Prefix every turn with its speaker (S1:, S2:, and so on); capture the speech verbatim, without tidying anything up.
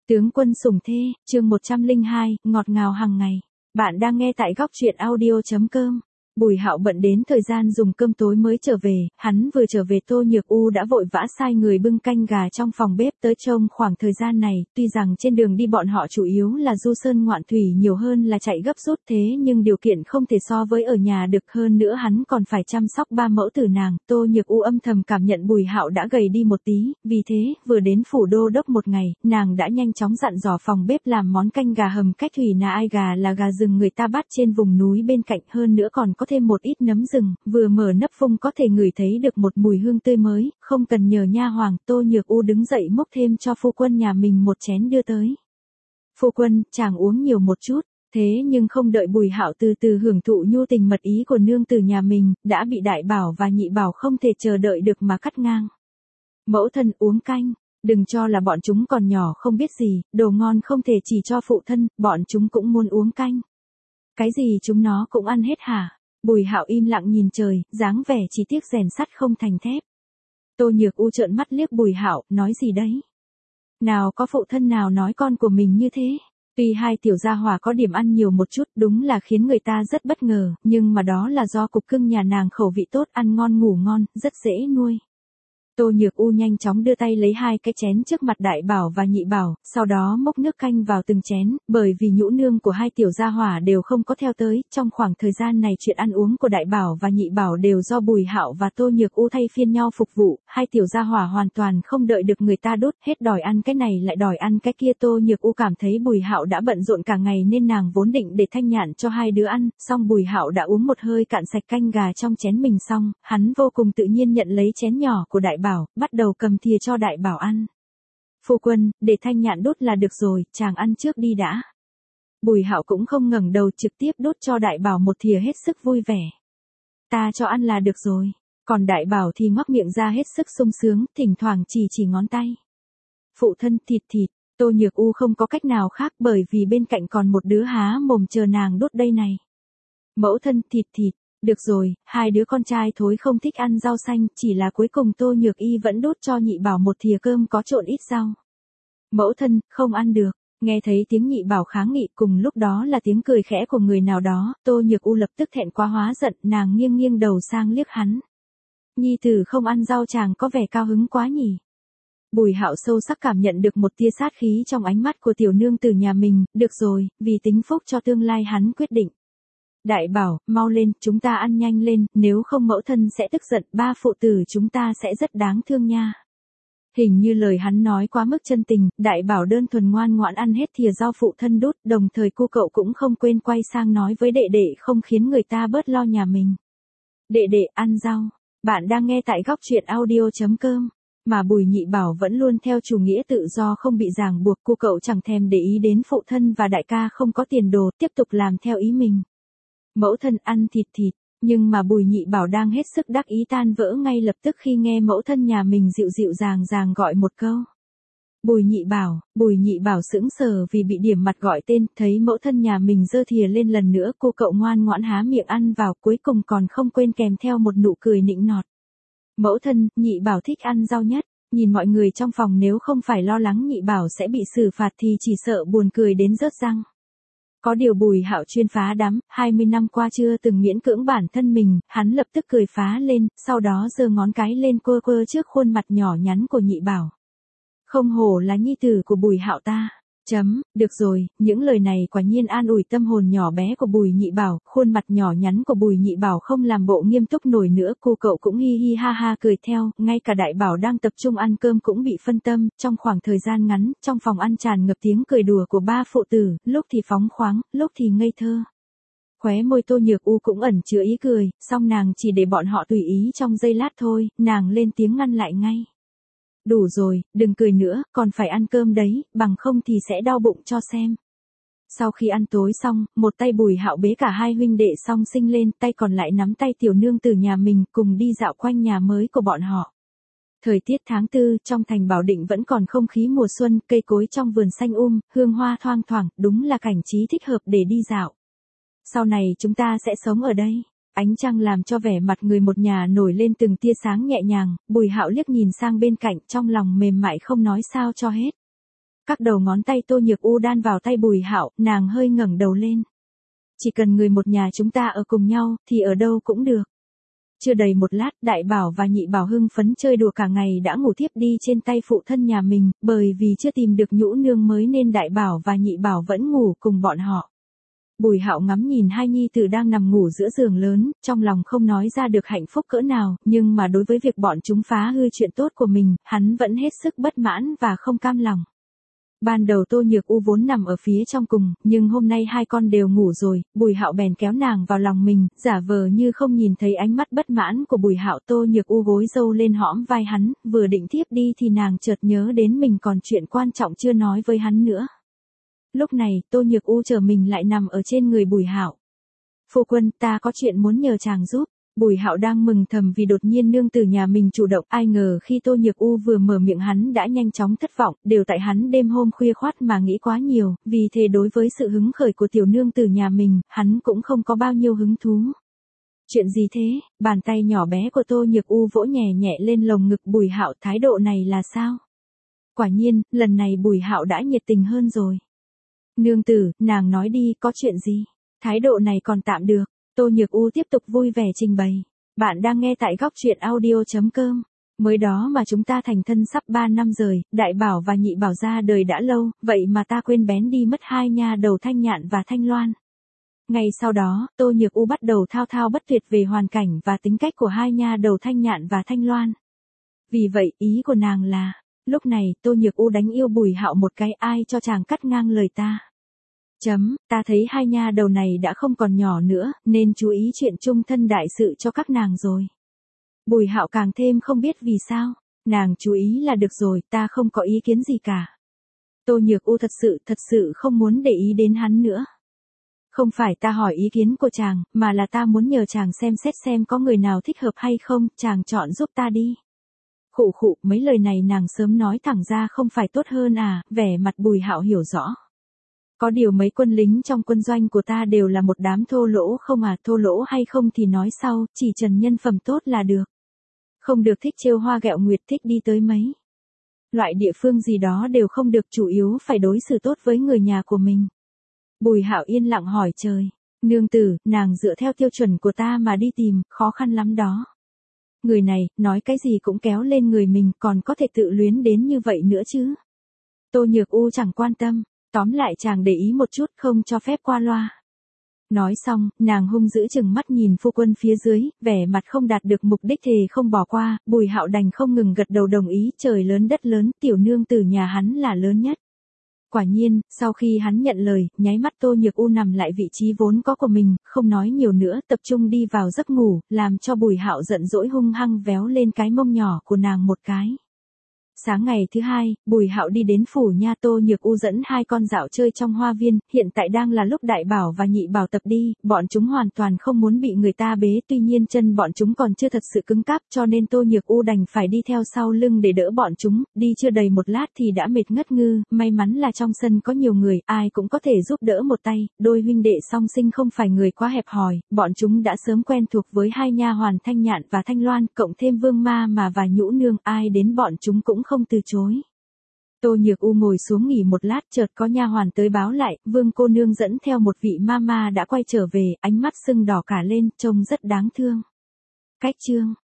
S1: Tướng quân sủng thê, chương một trăm lẻ hai, ngọt ngào hàng ngày. Bạn đang nghe tại góc truyện audio chấm com. Bùi Hạo bận đến thời gian dùng cơm tối mới trở về, hắn vừa trở về Tô Nhược U đã vội vã sai người bưng canh gà trong phòng bếp tới trông. Khoảng thời gian này, tuy rằng trên đường đi bọn họ chủ yếu là du sơn ngoạn thủy nhiều hơn là chạy gấp rút, thế nhưng điều kiện không thể so với ở nhà được, hơn nữa hắn còn phải chăm sóc ba mẫu tử nàng. Tô Nhược U âm thầm cảm nhận Bùi Hạo đã gầy đi một tí, vì thế, vừa đến phủ đô đốc một ngày, nàng đã nhanh chóng dặn dò phòng bếp làm món canh gà hầm cách thủy nà ai gà là gà rừng người ta bắt trên vùng núi bên cạnh, hơn nữa còn có thêm một ít nấm rừng, vừa mở nắp phung có thể ngửi thấy được một mùi hương tươi mới, không cần nhờ nha hoàng. Tô Nhược U đứng dậy múc thêm cho phu quân nhà mình một chén đưa tới. Phu quân, chàng uống nhiều một chút. Thế nhưng không đợi Bùi Hạo từ từ hưởng thụ nhu tình mật ý của nương tử nhà mình, đã bị Đại Bảo và Nhị Bảo không thể chờ đợi được mà cắt ngang. Mẫu thân uống canh, đừng cho là bọn chúng còn nhỏ không biết gì, đồ ngon không thể chỉ cho phụ thân, bọn chúng cũng muốn uống canh. Cái gì chúng nó cũng ăn hết hả? Bùi Hạo im lặng nhìn trời, dáng vẻ chỉ tiếc rèn sắt không thành thép. Tô Nhược U trợn mắt liếc Bùi Hạo, nói gì đấy? Nào có phụ thân nào nói con của mình như thế? Tuy hai tiểu gia hỏa có điểm ăn nhiều một chút, đúng là khiến người ta rất bất ngờ, nhưng mà đó là do cục cưng nhà nàng khẩu vị tốt, ăn ngon ngủ ngon, rất dễ nuôi. Tô Nhược U nhanh chóng đưa tay lấy hai cái chén trước mặt Đại Bảo và Nhị Bảo, sau đó múc nước canh vào từng chén, bởi vì nhũ nương của hai tiểu gia hỏa đều không có theo tới, trong khoảng thời gian này chuyện ăn uống của Đại Bảo và Nhị Bảo đều do Bùi Hạo và Tô Nhược U thay phiên nhau phục vụ, hai tiểu gia hỏa hoàn toàn không đợi được người ta đút, hết đòi ăn cái này lại đòi ăn cái kia. Tô Nhược U cảm thấy Bùi Hạo đã bận rộn cả ngày nên nàng vốn định để thanh nhàn cho hai đứa ăn, song Bùi Hạo đã uống một hơi cạn sạch canh gà trong chén mình xong, hắn vô cùng tự nhiên nhận lấy chén nhỏ của Đại Bảo, bắt đầu cầm thìa cho Đại Bảo ăn. Phu quân, để thanh nhạn đút là được rồi, chàng ăn trước đi đã. Bùi Hạo cũng không ngẩng đầu, trực tiếp đút cho Đại Bảo một thìa hết sức vui vẻ. Ta cho ăn là được rồi. Còn Đại Bảo thì ngoác miệng ra hết sức sung sướng, thỉnh thoảng chỉ chỉ ngón tay. Phụ thân, thịt thịt. Tô Nhược U không có cách nào khác bởi vì bên cạnh còn một đứa há mồm chờ nàng đút đây này. Mẫu thân, thịt thịt. Được rồi, hai đứa con trai thối không thích ăn rau xanh, chỉ là cuối cùng Tô Nhược Y vẫn đút cho Nhị Bảo một thìa cơm có trộn ít rau. Mẫu thân, không ăn được. Nghe thấy tiếng Nhị Bảo kháng nghị, cùng lúc đó là tiếng cười khẽ của người nào đó, Tô Nhược U lập tức thẹn quá hóa giận, nàng nghiêng nghiêng đầu sang liếc hắn. Nhi tử không ăn rau chàng có vẻ cao hứng quá nhỉ. Bùi Hạo sâu sắc cảm nhận được một tia sát khí trong ánh mắt của tiểu nương tử nhà mình, được rồi, vì tính phúc cho tương lai hắn quyết định. Đại Bảo, mau lên, chúng ta ăn nhanh lên, nếu không mẫu thân sẽ tức giận, ba phụ tử chúng ta sẽ rất đáng thương nha. Hình như lời hắn nói quá mức chân tình, Đại Bảo đơn thuần ngoan ngoãn ăn hết thìa rau phụ thân đút, đồng thời cô cậu cũng không quên quay sang nói với đệ đệ không khiến người ta bớt lo nhà mình. Đệ đệ ăn rau, bạn đang nghe tại góc truyện audio chấm com. Mà Bùi Nhị Bảo vẫn luôn theo chủ nghĩa tự do không bị ràng buộc, cô cậu chẳng thèm để ý đến phụ thân và đại ca không có tiền đồ, tiếp tục làm theo ý mình. Mẫu thân ăn thịt thịt, nhưng mà Bùi Nhị Bảo đang hết sức đắc ý tan vỡ ngay lập tức khi nghe mẫu thân nhà mình dịu dịu dàng dàng gọi một câu. Bùi Nhị Bảo, Bùi Nhị Bảo sững sờ vì bị điểm mặt gọi tên, thấy mẫu thân nhà mình giơ thìa lên lần nữa, cô cậu ngoan ngoãn há miệng ăn vào, cuối cùng còn không quên kèm theo một nụ cười nịnh nọt. Mẫu thân, Nhị Bảo thích ăn rau nhất. Nhìn mọi người trong phòng nếu không phải lo lắng Nhị Bảo sẽ bị xử phạt thì chỉ sợ buồn cười đến rớt răng. Có điều Bùi Hạo chuyên phá đám, hai mươi năm qua chưa từng miễn cưỡng bản thân mình, hắn lập tức cười phá lên, sau đó giơ ngón cái lên quơ quơ trước khuôn mặt nhỏ nhắn của Nhị Bảo. Không hổ là nhi tử của Bùi Hạo ta. Chấm, được rồi, những lời này quả nhiên an ủi tâm hồn nhỏ bé của Bùi Nhị Bảo, khuôn mặt nhỏ nhắn của Bùi Nhị Bảo không làm bộ nghiêm túc nổi nữa, cô cậu cũng hi hi ha ha cười theo, ngay cả Đại Bảo đang tập trung ăn cơm cũng bị phân tâm, trong khoảng thời gian ngắn, trong phòng ăn tràn ngập tiếng cười đùa của ba phụ tử, lúc thì phóng khoáng, lúc thì ngây thơ. Khóe môi Tô Nhược U cũng ẩn chứa ý cười, song nàng chỉ để bọn họ tùy ý trong giây lát thôi, nàng lên tiếng ngăn lại ngay. Đủ rồi, đừng cười nữa, còn phải ăn cơm đấy, bằng không thì sẽ đau bụng cho xem. Sau khi ăn tối xong, một tay Bùi Hạo bế cả hai huynh đệ song sinh lên, tay còn lại nắm tay tiểu nương tử nhà mình cùng đi dạo quanh nhà mới của bọn họ. Thời tiết tháng tư, trong thành Bảo Định vẫn còn không khí mùa xuân, cây cối trong vườn xanh um, hương hoa thoang thoảng, đúng là cảnh trí thích hợp để đi dạo. Sau này chúng ta sẽ sống ở đây. Ánh trăng làm cho vẻ mặt người một nhà nổi lên từng tia sáng nhẹ nhàng, Bùi Hạo liếc nhìn sang bên cạnh trong lòng mềm mại không nói sao cho hết. các đầu ngón tay Tô Nhược U đan vào tay Bùi Hạo, nàng hơi ngẩng đầu lên. Chỉ cần người một nhà chúng ta ở cùng nhau, thì ở đâu cũng được. Chưa đầy một lát, Đại Bảo và Nhị Bảo hưng phấn chơi đùa cả ngày đã ngủ thiếp đi trên tay phụ thân nhà mình, bởi vì chưa tìm được nhũ nương mới nên Đại Bảo và Nhị Bảo vẫn ngủ cùng bọn họ. Bùi Hạo ngắm nhìn hai nhi tử đang nằm ngủ giữa giường lớn, trong lòng không nói ra được hạnh phúc cỡ nào, nhưng mà đối với việc bọn chúng phá hư chuyện tốt của mình, hắn vẫn hết sức bất mãn và không cam lòng. Ban đầu Tô Nhược U vốn nằm ở phía trong cùng, nhưng hôm nay hai con đều ngủ rồi, Bùi Hạo bèn kéo nàng vào lòng mình, giả vờ như không nhìn thấy ánh mắt bất mãn của Bùi Hạo. Tô Nhược U gối râu lên hõm vai hắn, vừa định thiếp đi thì nàng chợt nhớ đến mình còn chuyện quan trọng chưa nói với hắn nữa. Lúc này, Tô Nhược U trở mình lại nằm ở trên người Bùi Hạo. Phu quân, ta có chuyện muốn nhờ chàng giúp. Bùi Hạo đang mừng thầm vì đột nhiên nương tử nhà mình chủ động, ai ngờ khi Tô Nhược U vừa mở miệng hắn đã nhanh chóng thất vọng, đều tại hắn đêm hôm khuya khoắt mà nghĩ quá nhiều, vì thế đối với sự hứng khởi của tiểu nương tử nhà mình, hắn cũng không có bao nhiêu hứng thú. Chuyện gì thế? Bàn tay nhỏ bé của Tô Nhược U vỗ nhẹ nhẹ lên lồng ngực Bùi Hạo, thái độ này là sao? Quả nhiên, lần này Bùi Hạo đã nhiệt tình hơn rồi. Nương tử, nàng nói đi, có chuyện gì? Thái độ này còn tạm được. Tô Nhược U tiếp tục vui vẻ trình bày. Bạn đang nghe tại góc truyện audio chấm com. Mới đó mà chúng ta thành thân sắp ba năm rồi, Đại Bảo và Nhị Bảo ra đời đã lâu, vậy mà ta quên bén đi mất hai nha đầu Thanh Nhạn và Thanh Loan. Ngay sau đó, Tô Nhược U bắt đầu thao thao bất tuyệt về hoàn cảnh và tính cách của hai nha đầu Thanh Nhạn và Thanh Loan. Vì vậy, ý của nàng là, lúc này, Tô Nhược U đánh yêu Bùi Hạo một cái, ai cho chàng cắt ngang lời ta. Chấm, ta thấy hai nha đầu này đã không còn nhỏ nữa, nên chú ý chuyện chung thân đại sự cho các nàng rồi. Bùi Hạo càng thêm không biết vì sao, nàng chú ý là được rồi, ta không có ý kiến gì cả. Tô Nhược U thật sự, thật sự không muốn để ý đến hắn nữa. Không phải ta hỏi ý kiến của chàng, mà là ta muốn nhờ chàng xem xét xem có người nào thích hợp hay không, chàng chọn giúp ta đi. Khụ khụ, mấy lời này nàng sớm nói thẳng ra không phải tốt hơn à, vẻ mặt Bùi Hạo hiểu rõ. Có điều mấy quân lính trong quân doanh của ta đều là một đám thô lỗ không à, thô lỗ hay không thì nói sau, chỉ trần nhân phẩm tốt là được. Không được thích trêu hoa ghẹo nguyệt, thích đi tới mấy loại địa phương gì đó đều không được, chủ yếu phải đối xử tốt với người nhà của mình. Bùi Hạo yên lặng hỏi trời, nương tử, nàng dựa theo tiêu chuẩn của ta mà đi tìm, khó khăn lắm đó. Người này, nói cái gì cũng kéo lên người mình, còn có thể tự luyến đến như vậy nữa chứ. Tô Nhược U chẳng quan tâm. Tóm lại chàng để ý một chút, không cho phép qua loa. Nói xong, nàng hung dữ chừng mắt nhìn phu quân phía dưới, vẻ mặt không đạt được mục đích thề không bỏ qua, Bùi Hạo đành không ngừng gật đầu đồng ý, trời lớn đất lớn, tiểu nương tử nhà hắn là lớn nhất. Quả nhiên, sau khi hắn nhận lời, nháy mắt Tô Nhược U nằm lại vị trí vốn có của mình, không nói nhiều nữa, tập trung đi vào giấc ngủ, làm cho Bùi Hạo giận dỗi hung hăng véo lên cái mông nhỏ của nàng một cái. Sáng ngày thứ hai, Bùi Hạo đi đến phủ nha. Tô Nhược U dẫn hai con dạo chơi trong hoa viên, hiện tại đang là lúc Đại Bảo và Nhị Bảo tập đi, bọn chúng hoàn toàn không muốn bị người ta bế, tuy nhiên chân bọn chúng còn chưa thật sự cứng cáp cho nên Tô Nhược U đành phải đi theo sau lưng để đỡ bọn chúng, đi chưa đầy một lát thì đã mệt ngất ngư, may mắn là trong sân có nhiều người, ai cũng có thể giúp đỡ một tay, đôi huynh đệ song sinh không phải người quá hẹp hòi, bọn chúng đã sớm quen thuộc với hai nha hoàn Thanh Nhạn và Thanh Loan, cộng thêm Vương Ma mà và Nhũ Nương, ai đến bọn chúng cũng không từ chối. Tô Nhược U ngồi xuống nghỉ một lát, chợt có nha hoàn tới báo lại, Vương cô nương dẫn theo một vị ma ma đã quay trở về, ánh mắt sưng đỏ cả lên, trông rất đáng thương. Cách chương